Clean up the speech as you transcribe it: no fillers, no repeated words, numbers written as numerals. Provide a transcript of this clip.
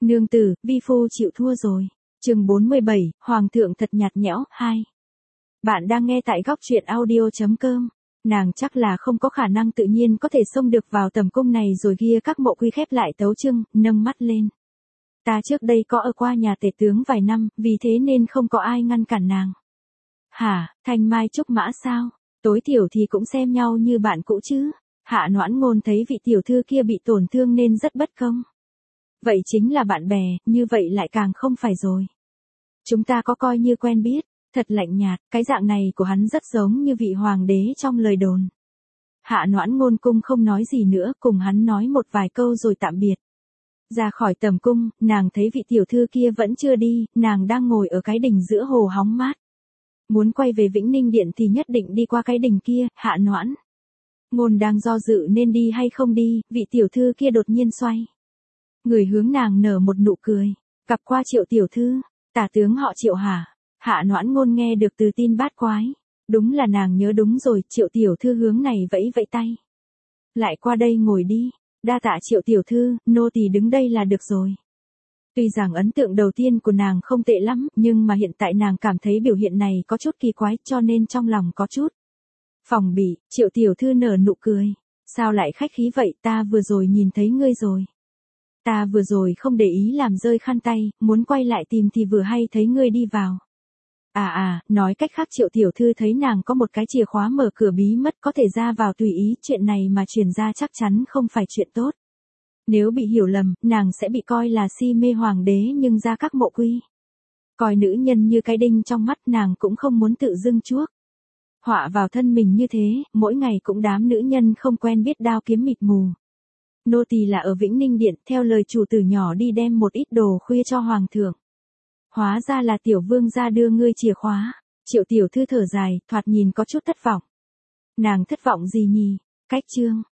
Nương tử, vi phu chịu thua rồi. Chương 47, Hoàng thượng thật nhạt nhẽo, 2. Bạn đang nghe tại góc truyện audio.com. Nàng chắc là không có khả năng tự nhiên có thể xông được vào tầm cung này rồi kia các mộ quy khép lại tấu chương, nâng mắt lên. Ta trước đây có ở qua nhà tể tướng vài năm, vì thế nên không có ai ngăn cản nàng. Hả, thanh mai trúc mã sao? Tối thiểu thì cũng xem nhau như bạn cũ chứ. Hạ Noãn Ngôn thấy vị tiểu thư kia bị tổn thương nên rất bất công. Vậy chính là bạn bè, như vậy lại càng không phải rồi. Chúng ta có coi như quen biết, thật lạnh nhạt, cái dạng này của hắn rất giống như vị hoàng đế trong lời đồn. Hạ Noãn Ngôn cung không nói gì nữa, cùng hắn nói một vài câu rồi tạm biệt. Ra khỏi tầm cung, nàng thấy vị tiểu thư kia vẫn chưa đi, nàng đang ngồi ở cái đình giữa hồ hóng mát. Muốn quay về Vĩnh Ninh Điện thì nhất định đi qua cái đình kia, Hạ Noãn Ngôn đang do dự nên đi hay không đi, vị tiểu thư kia đột nhiên xoay người hướng nàng nở một nụ cười. Gặp qua Triệu tiểu thư, tả tướng họ Triệu hả? Hạ Noãn Ngôn nghe được từ tin bát quái. Đúng là nàng nhớ đúng rồi, Triệu tiểu thư hướng này vẫy vẫy tay. Lại qua đây ngồi đi, đa tạ Triệu tiểu thư, nô tỳ đứng đây là được rồi. Tuy rằng ấn tượng đầu tiên của nàng không tệ lắm, nhưng mà hiện tại nàng cảm thấy biểu hiện này có chút kỳ quái cho nên trong lòng có chút phòng bị. Triệu tiểu thư nở nụ cười. Sao lại khách khí vậy, ta vừa rồi nhìn thấy ngươi rồi. Ta vừa rồi không để ý làm rơi khăn tay, muốn quay lại tìm thì vừa hay thấy ngươi đi vào. Nói cách khác Triệu tiểu thư thấy nàng có một cái chìa khóa mở cửa bí mật có thể ra vào tùy ý, chuyện này mà truyền ra chắc chắn không phải chuyện tốt. Nếu bị hiểu lầm, nàng sẽ bị coi là si mê hoàng đế nhưng ra các mộ quy. Coi nữ nhân như cái đinh trong mắt, nàng cũng không muốn tự dưng chuốc họa vào thân mình như thế, mỗi ngày cũng đám nữ nhân không quen biết đao kiếm mịt mù. Nô tỳ là ở Vĩnh Ninh Điện, theo lời chủ tử nhỏ đi đem một ít đồ khuya cho hoàng thượng. Hóa ra là tiểu vương gia đưa ngươi chìa khóa. Triệu tiểu thư thở dài, thoạt nhìn có chút thất vọng. Nàng thất vọng gì nhỉ? Cách chương.